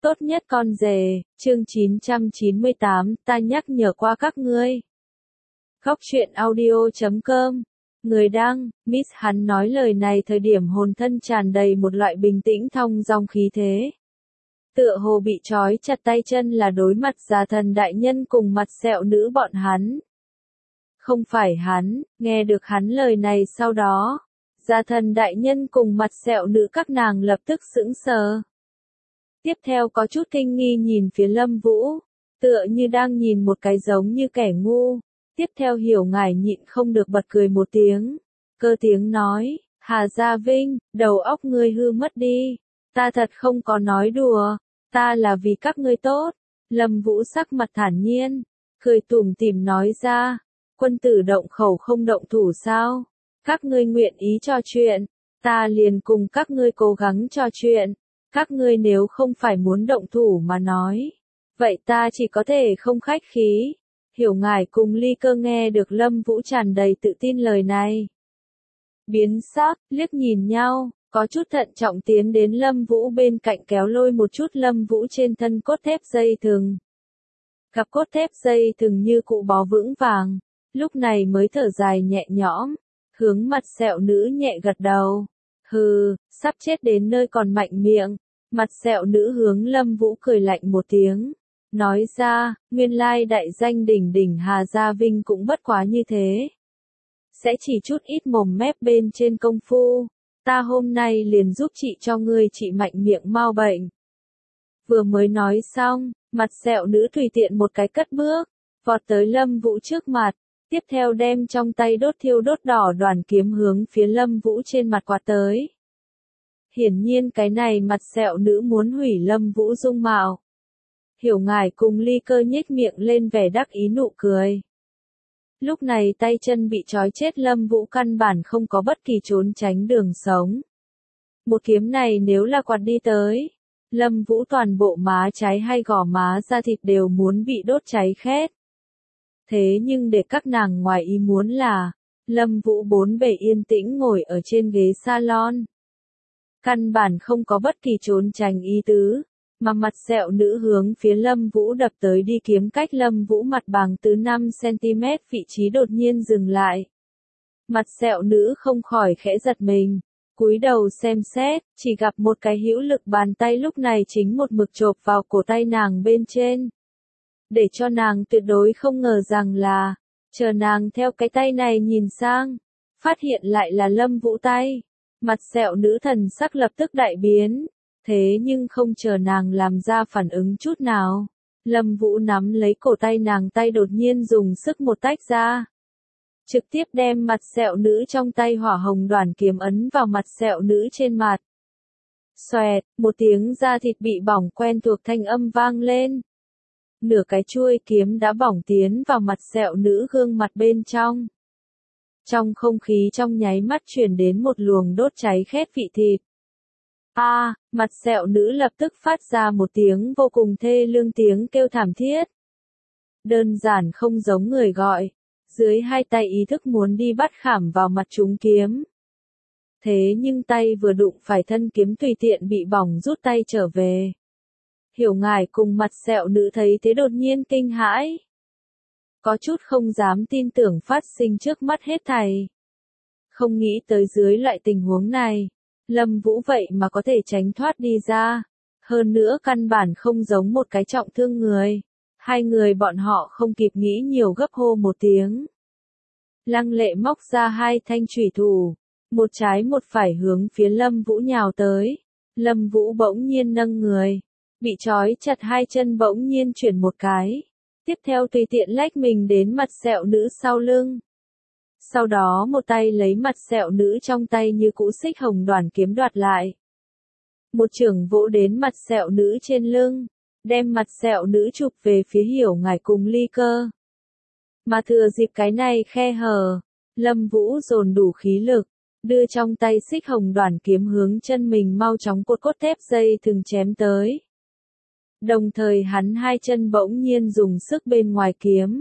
Tốt nhất con rể, chương 998, ta nhắc nhở qua các ngươi. Góc truyện audio.com. Người đăng, Miss hắn nói lời này thời điểm hồn thân tràn đầy một loại bình tĩnh thong dong khí thế. Tựa hồ bị trói chặt tay chân là đối mặt già thần đại nhân cùng mặt sẹo nữ bọn hắn. Không phải hắn, nghe được hắn lời này sau đó. Già thần đại nhân cùng mặt sẹo nữ các nàng lập tức sững sờ. Tiếp theo có chút kinh nghi nhìn phía Lâm Vũ, tựa như đang nhìn một cái giống như kẻ ngu. Tiếp theo Hiểu Ngải nhịn không được bật cười một tiếng, cơ tiếng nói, Hà Gia Vinh, đầu óc ngươi hư mất đi, ta thật không có nói đùa, ta là vì các ngươi tốt. Lâm Vũ sắc mặt thản nhiên, cười tủm tỉm nói ra, quân tử động khẩu không động thủ sao, các ngươi nguyện ý trò chuyện, ta liền cùng các ngươi cố gắng trò chuyện. Các ngươi nếu không phải muốn động thủ mà nói, vậy ta chỉ có thể không khách khí. Hiểu Ngải cùng Ly Cơ nghe được Lâm Vũ tràn đầy tự tin lời này. Biến sắc, liếc nhìn nhau, có chút thận trọng tiến đến Lâm Vũ bên cạnh kéo lôi một chút Lâm Vũ trên thân cốt thép dây thừng. Gặp cốt thép dây thừng như cụ bó vững vàng, lúc này mới thở dài nhẹ nhõm, hướng mặt sẹo nữ nhẹ gật đầu. Hừ, sắp chết đến nơi còn mạnh miệng. Mặt sẹo nữ hướng Lâm Vũ cười lạnh một tiếng, nói ra, nguyên lai đại danh đỉnh đỉnh Hà Gia Vinh cũng bất quá như thế. Sẽ chỉ chút ít mồm mép bên trên công phu, ta hôm nay liền giúp chị cho ngươi trị mạnh miệng mau bệnh. Vừa mới nói xong, mặt sẹo nữ tùy tiện một cái cất bước, vọt tới Lâm Vũ trước mặt, tiếp theo đem trong tay đốt thiêu đốt đỏ đoàn kiếm hướng phía Lâm Vũ trên mặt quạt tới. Hiển nhiên cái này mặt sẹo nữ muốn hủy Lâm Vũ dung mạo. Hiểu Ngải cùng Ly Cơ nhếch miệng lên vẻ đắc ý nụ cười. Lúc này tay chân bị trói chết Lâm Vũ căn bản không có bất kỳ trốn tránh đường sống. Một kiếm này nếu là quạt đi tới, Lâm Vũ toàn bộ má trái hay gò má da thịt đều muốn bị đốt cháy khét. Thế nhưng để các nàng ngoài ý muốn là, Lâm Vũ bốn bề yên tĩnh ngồi ở trên ghế salon. Căn bản không có bất kỳ trốn tránh ý tứ, mà mặt sẹo nữ hướng phía Lâm Vũ đập tới đi kiếm cách Lâm Vũ mặt bằng từ 5 cm vị trí đột nhiên dừng lại. Mặt sẹo nữ không khỏi khẽ giật mình, cúi đầu xem xét, chỉ gặp một cái hữu lực bàn tay lúc này chính một mực chộp vào cổ tay nàng bên trên. Để cho nàng tuyệt đối không ngờ rằng là, chờ nàng theo cái tay này nhìn sang, phát hiện lại là Lâm Vũ tay. Mặt sẹo nữ thần sắc lập tức đại biến, thế nhưng không chờ nàng làm ra phản ứng chút nào. Lâm Vũ nắm lấy cổ tay nàng tay đột nhiên dùng sức một tách ra. Trực tiếp đem mặt sẹo nữ trong tay hỏa hồng đoàn kiếm ấn vào mặt sẹo nữ trên mặt. Xoẹt, một tiếng da thịt bị bỏng quen thuộc thanh âm vang lên. Nửa cái chuôi kiếm đã bỏng tiến vào mặt sẹo nữ gương mặt bên trong. Trong không khí trong nháy mắt truyền đến một luồng đốt cháy khét vị thịt. Mặt sẹo nữ lập tức phát ra một tiếng vô cùng thê lương tiếng kêu thảm thiết. Đơn giản không giống người gọi, dưới hai tay ý thức muốn đi bắt khảm vào mặt trúng kiếm. Thế nhưng tay vừa đụng phải thân kiếm tùy tiện bị bỏng rút tay trở về. Hiểu Ngải cùng mặt sẹo nữ thấy thế đột nhiên kinh hãi. Có chút không dám tin tưởng phát sinh trước mắt hết thảy. Không nghĩ tới dưới loại tình huống này, Lâm Vũ vậy mà có thể tránh thoát đi ra. Hơn nữa căn bản không giống một cái trọng thương người. Hai người bọn họ không kịp nghĩ nhiều gấp hô một tiếng. Lăng Lệ móc ra hai thanh chủy thủ, một trái một phải hướng phía Lâm Vũ nhào tới. Lâm Vũ bỗng nhiên nâng người, bị trói chặt hai chân bỗng nhiên chuyển một cái. Tiếp theo tùy tiện lách mình đến mặt sẹo nữ sau lưng. Sau đó một tay lấy mặt sẹo nữ trong tay như cũ xích hồng đoàn kiếm đoạt lại. Một chưởng vỗ đến mặt sẹo nữ trên lưng, đem mặt sẹo nữ chụp về phía Hiểu Ngải cùng Ly Cơ. Mà thừa dịp cái này khe hở, Lâm Vũ dồn đủ khí lực, đưa trong tay xích hồng đoàn kiếm hướng chân mình mau chóng cốt thép dây thừng chém tới. Đồng thời hắn hai chân bỗng nhiên dùng sức bên ngoài kiếm.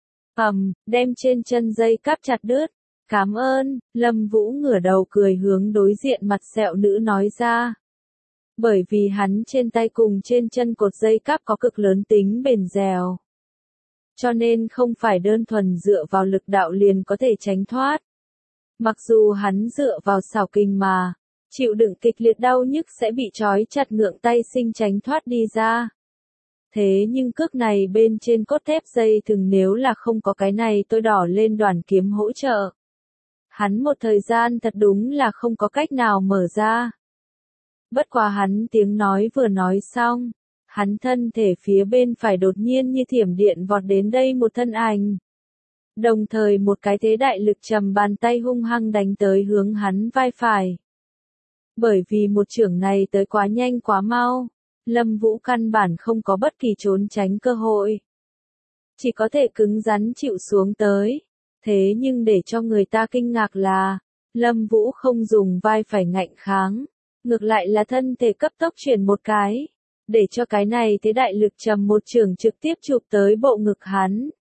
Đem trên chân dây cáp chặt đứt. Cảm ơn, Lâm Vũ ngửa đầu cười hướng đối diện mặt sẹo nữ nói ra. Bởi vì hắn trên tay cùng trên chân cột dây cáp có cực lớn tính bền dẻo. Cho nên không phải đơn thuần dựa vào lực đạo liền có thể tránh thoát. Mặc dù hắn dựa vào xảo kình mà, chịu đựng kịch liệt đau nhức sẽ bị trói chặt ngượng tay sinh tránh thoát đi ra. Thế nhưng cước này bên trên cốt thép dây thừng nếu là không có cái này tôi đỏ lên đoàn kiếm hỗ trợ. Hắn một thời gian thật đúng là không có cách nào mở ra. Bất quá hắn tiếng nói vừa nói xong, hắn thân thể phía bên phải đột nhiên như thiểm điện vọt đến đây một thân ảnh. Đồng thời một cái thế đại lực trầm bàn tay hung hăng đánh tới hướng hắn vai phải. Bởi vì một chưởng này tới quá nhanh quá mau, Lâm Vũ căn bản không có bất kỳ trốn tránh cơ hội. Chỉ có thể cứng rắn chịu xuống tới. Thế nhưng để cho người ta kinh ngạc là, Lâm Vũ không dùng vai phải ngạnh kháng, ngược lại là thân thể cấp tốc chuyển một cái, để cho cái này thế đại lực trầm một chưởng trực tiếp chụp tới bộ ngực hắn.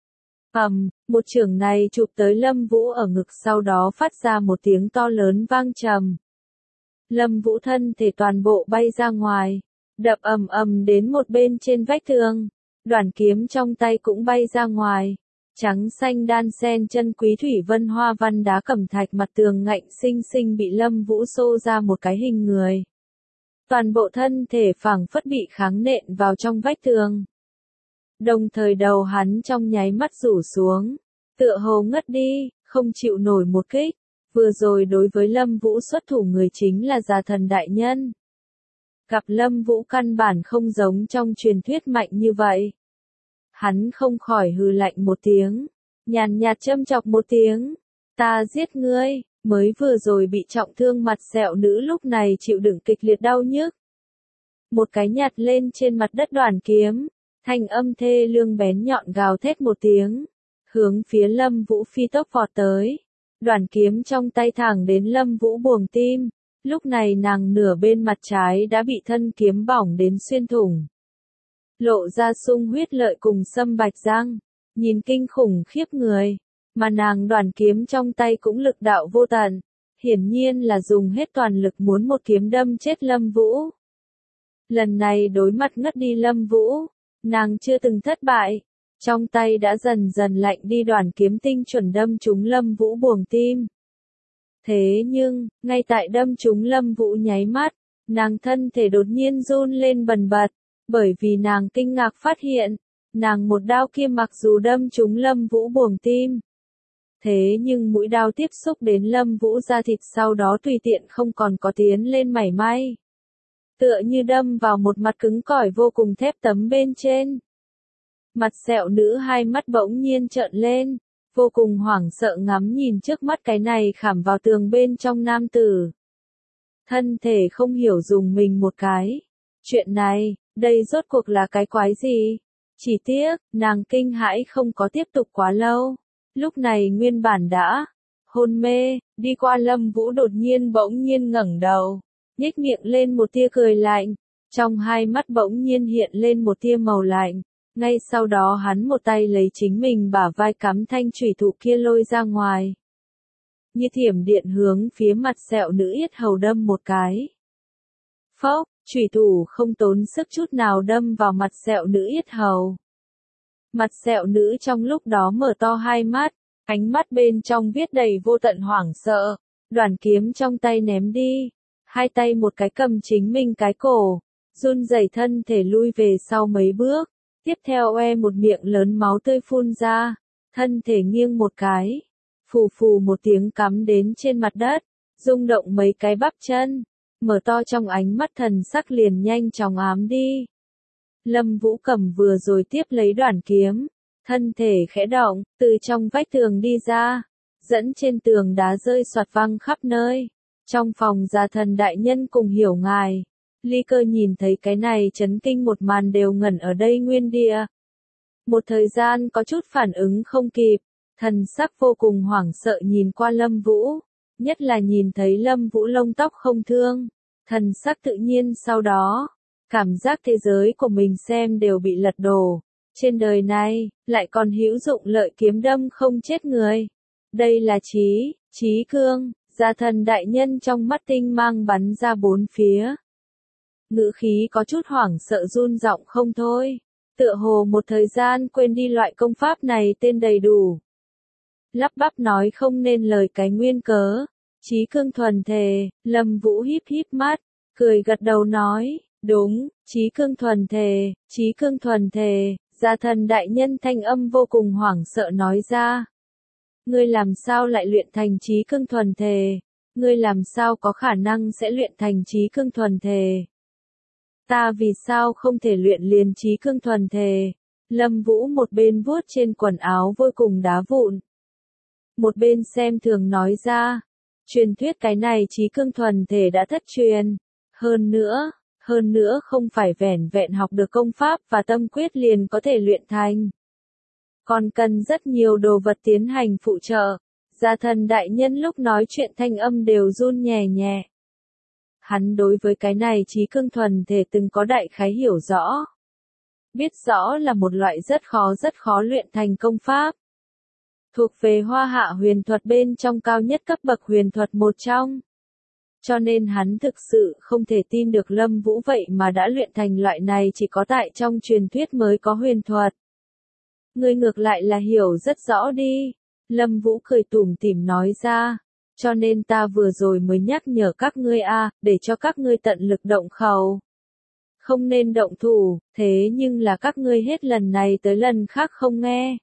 Một chưởng này chụp tới Lâm Vũ ở ngực sau đó phát ra một tiếng to lớn vang trầm. Lâm Vũ thân thể toàn bộ bay ra ngoài, đập ầm ầm đến một bên trên vách tường, đoản kiếm trong tay cũng bay ra ngoài. Trắng xanh đan sen chân quý thủy vân hoa văn đá cẩm thạch mặt tường ngạnh xinh xinh bị Lâm Vũ xô ra một cái hình người. Toàn bộ thân thể phảng phất bị kháng nện vào trong vách tường. Đồng thời đầu hắn trong nháy mắt rủ xuống, tựa hồ ngất đi, không chịu nổi một kích. Vừa rồi đối với Lâm Vũ xuất thủ người chính là Già Thần Đại Nhân. Gặp Lâm Vũ căn bản không giống trong truyền thuyết mạnh như vậy. Hắn không khỏi hừ lạnh một tiếng, nhàn nhạt châm chọc một tiếng, ta giết ngươi, mới vừa rồi bị trọng thương mặt sẹo nữ lúc này chịu đựng kịch liệt đau nhức. Một cái nhặt lên trên mặt đất đoàn kiếm, thanh âm thê lương bén nhọn gào thét một tiếng, hướng phía Lâm Vũ phi tốc vọt tới. Đoàn kiếm trong tay thẳng đến Lâm Vũ buồng tim, lúc này nàng nửa bên mặt trái đã bị thân kiếm bỏng đến xuyên thủng. Lộ ra sung huyết lợi cùng sâm bạch răng, nhìn kinh khủng khiếp người, mà nàng đoàn kiếm trong tay cũng lực đạo vô tận, hiển nhiên là dùng hết toàn lực muốn một kiếm đâm chết Lâm Vũ. Lần này đối mặt ngất đi Lâm Vũ, nàng chưa từng thất bại, trong tay đã dần dần lạnh đi đoàn kiếm tinh chuẩn đâm trúng Lâm Vũ buồng tim. Thế nhưng, ngay tại đâm trúng Lâm Vũ nháy mắt, nàng thân thể đột nhiên run lên bần bật. Bởi vì nàng kinh ngạc phát hiện, nàng một đao kia mặc dù đâm trúng Lâm Vũ buồng tim. Thế nhưng mũi đao tiếp xúc đến Lâm Vũ da thịt sau đó tùy tiện không còn có tiến lên mảy may. Tựa như đâm vào một mặt cứng cỏi vô cùng thép tấm bên trên. Mặt sẹo nữ hai mắt bỗng nhiên trợn lên, vô cùng hoảng sợ ngắm nhìn trước mắt cái này khảm vào tường bên trong nam tử. Thân thể không hiểu dùng mình một cái. Chuyện này, đây rốt cuộc là cái quái gì? Chỉ tiếc, nàng kinh hãi không có tiếp tục quá lâu. Lúc này nguyên bản đã hôn mê, đi qua Lâm Vũ đột nhiên bỗng nhiên ngẩng đầu, nhếch miệng lên một tia cười lạnh, trong hai mắt bỗng nhiên hiện lên một tia màu lạnh. Ngay sau đó hắn một tay lấy chính mình bả vai cắm thanh chủy thủ kia lôi ra ngoài. Như thiểm điện hướng phía mặt sẹo nữ yết hầu đâm một cái. Phốc, chủy thủ không tốn sức chút nào đâm vào mặt sẹo nữ yết hầu. Mặt sẹo nữ trong lúc đó mở to hai mắt, ánh mắt bên trong viết đầy vô tận hoảng sợ, đoàn kiếm trong tay ném đi, hai tay một cái cầm chính mình cái cổ, run rẩy thân thể lui về sau mấy bước, tiếp theo một miệng lớn máu tươi phun ra, thân thể nghiêng một cái, phù phù một tiếng cắm đến trên mặt đất, rung động mấy cái bắp chân. Mở to trong ánh mắt thần sắc liền nhanh chóng ám đi. Lâm Vũ cầm vừa rồi tiếp lấy đoàn kiếm, thân thể khẽ động, từ trong vách tường đi ra, dẫn trên tường đá rơi xoạt văng khắp nơi. Trong phòng Già Thần Đại Nhân cùng Hiểu Ngài, Ly Cơ nhìn thấy cái này chấn kinh một màn đều ngẩn ở đây nguyên địa. Một thời gian có chút phản ứng không kịp, thần sắc vô cùng hoảng sợ nhìn qua Lâm Vũ. Nhất là nhìn thấy Lâm Vũ lông tóc không thương, thần sắc tự nhiên sau đó, cảm giác thế giới của mình xem đều bị lật đổ. Trên đời này, lại còn hữu dụng lợi kiếm đâm không chết người. Đây là trí cương, Già Thần Đại Nhân trong mắt tinh mang bắn ra bốn phía. ngữ khí có chút hoảng sợ run giọng không thôi. Tựa hồ một thời gian quên đi loại công pháp này tên đầy đủ. Lắp bắp nói không nên lời cái nguyên cớ. Chí cương thuần thề, Lâm Vũ híp híp mắt, cười gật đầu nói, đúng, chí cương thuần thề, chí cương thuần thề, Gia Thần đại nhân thanh âm vô cùng hoảng sợ nói ra. Ngươi làm sao lại luyện thành chí cương thuần thề? Ngươi làm sao có khả năng sẽ luyện thành chí cương thuần thề? Ta vì sao không thể luyện liền chí cương thuần thề? Lâm Vũ một bên vuốt trên quần áo vô cùng đá vụn. Một bên xem thường nói ra. Truyền thuyết cái này chí cương thuần thể đã thất truyền. Hơn nữa không phải vẻn vẹn học được công pháp và tâm quyết liền có thể luyện thành. Còn cần rất nhiều đồ vật tiến hành phụ trợ. Gia Thần đại nhân lúc nói chuyện thanh âm đều run nhẹ nhẹ. Hắn đối với cái này chí cương thuần thể từng có đại khái hiểu rõ. Biết rõ là một loại rất khó luyện thành công pháp. Thuộc về Hoa Hạ huyền thuật bên trong cao nhất cấp bậc huyền thuật một trong. Cho nên hắn thực sự không thể tin được Lâm Vũ vậy mà đã luyện thành loại này chỉ có tại trong truyền thuyết mới có huyền thuật. Ngươi ngược lại là hiểu rất rõ đi. Lâm Vũ cười tủm tỉm nói ra. Cho nên ta vừa rồi mới nhắc nhở các ngươi để cho các ngươi tận lực động khẩu. Không nên động thủ, thế nhưng là các ngươi hết lần này tới lần khác không nghe.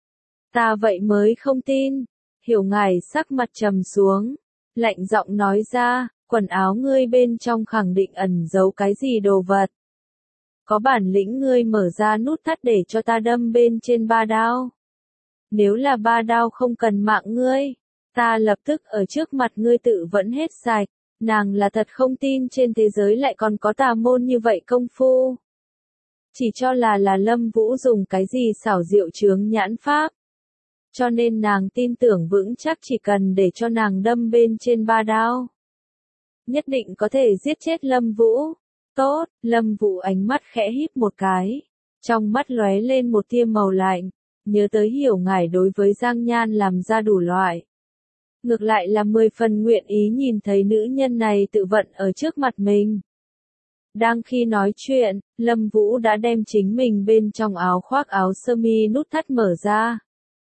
Ta vậy mới không tin. Hiểu Ngải sắc mặt trầm xuống, lạnh giọng nói ra, quần áo ngươi bên trong khẳng định ẩn giấu cái gì đồ vật. Có bản lĩnh ngươi mở ra nút thắt để cho ta đâm bên trên 3 đao. Nếu là 3 đao không cần mạng ngươi, ta lập tức ở trước mặt ngươi tự vẫn hết sạch. Nàng là thật không tin trên thế giới lại còn có tà môn như vậy công phu. Chỉ cho là Lâm Vũ dùng cái gì xảo diệu chướng nhãn pháp. Cho nên nàng tin tưởng vững chắc chỉ cần để cho nàng đâm bên trên 3 đao. Nhất định có thể giết chết Lâm Vũ. Tốt, Lâm Vũ ánh mắt khẽ híp một cái. Trong mắt lóe lên một tia màu lạnh. Nhớ tới Hiểu Ngải đối với Giang Nhan làm ra đủ loại. Ngược lại là 10 phần nguyện ý nhìn thấy nữ nhân này tự vận ở trước mặt mình. Đang khi nói chuyện, Lâm Vũ đã đem chính mình bên trong áo khoác áo sơ mi nút thắt mở ra.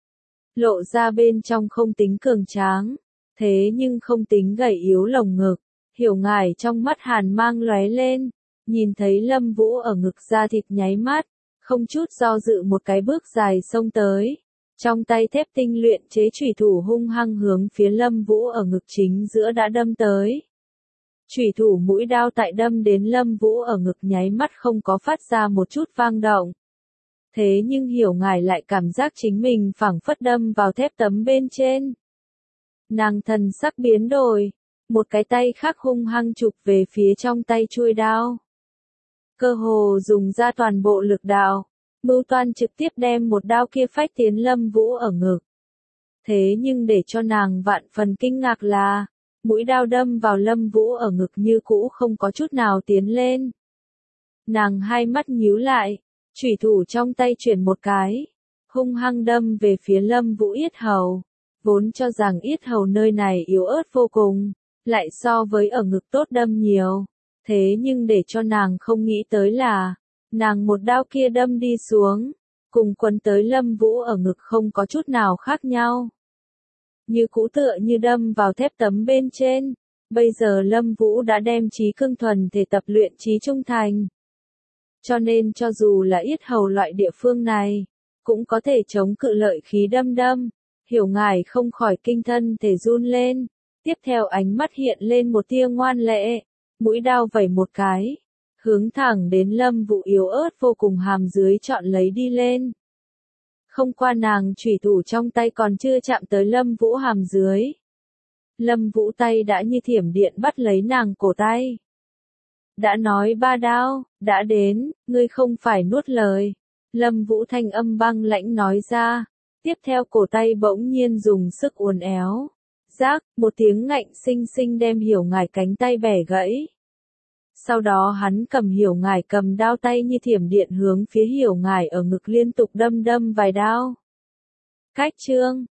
Lộ ra bên trong không tính cường tráng, thế nhưng không tính gầy yếu lồng ngực. Hiểu Ngải trong mắt hàn mang lóe lên, nhìn thấy Lâm Vũ ở ngực da thịt nháy mắt, không chút do dự một cái bước dài xông tới. Trong tay thép tinh luyện chế chủy thủ hung hăng hướng phía Lâm Vũ ở ngực chính giữa đã đâm tới. Chủy thủ mũi đao tại đâm đến Lâm Vũ ở ngực nháy mắt không có phát ra một chút vang động. Thế nhưng Hiểu Ngải lại cảm giác chính mình phảng phất đâm vào thép tấm bên trên. Nàng thần sắc biến đổi, một cái tay khác hung hăng chụp về phía trong tay chuôi đao. Cơ hồ dùng ra toàn bộ lực đạo, mưu toan trực tiếp đem một đao kia phách tiến Lâm Vũ ở ngực. Thế nhưng để cho nàng vạn phần kinh ngạc là, mũi đao đâm vào Lâm Vũ ở ngực như cũ không có chút nào tiến lên. Nàng hai mắt nhíu lại, chủy thủ trong tay chuyển một cái, hung hăng đâm về phía Lâm Vũ yết hầu. Vốn cho rằng yết hầu nơi này yếu ớt vô cùng, lại so với ở ngực tốt đâm nhiều. Thế nhưng để cho nàng không nghĩ tới là, nàng một đao kia đâm đi xuống, cùng quấn tới Lâm Vũ ở ngực không có chút nào khác nhau. Như cũ tựa như đâm vào thép tấm bên trên, bây giờ Lâm Vũ đã đem chí cương thuần thể tập luyện chí trung thành. Cho nên cho dù là yết hầu loại địa phương này, cũng có thể chống cự lợi khí đâm. Hiểu Ngải không khỏi kinh thân thể run lên, tiếp theo ánh mắt hiện lên một tia ngoan lệ, mũi đao vẩy một cái, hướng thẳng đến Lâm Vũ yếu ớt vô cùng hàm dưới chọn lấy đi lên. Không qua nàng chủy thủ trong tay còn chưa chạm tới Lâm Vũ hàm dưới. Lâm Vũ tay đã như thiểm điện bắt lấy nàng cổ tay. Đã nói 3 đao, đã đến, ngươi không phải nuốt lời. Lâm Vũ thanh âm băng lãnh nói ra, tiếp theo cổ tay bỗng nhiên dùng sức uốn éo. Rác, một tiếng ngạnh xinh xinh đem Hiểu Ngải cánh tay bẻ gãy. Sau đó hắn cầm Hiểu Ngải cầm đao tay như thiểm điện hướng phía Hiểu Ngải ở ngực liên tục đâm vài đao. Cách chương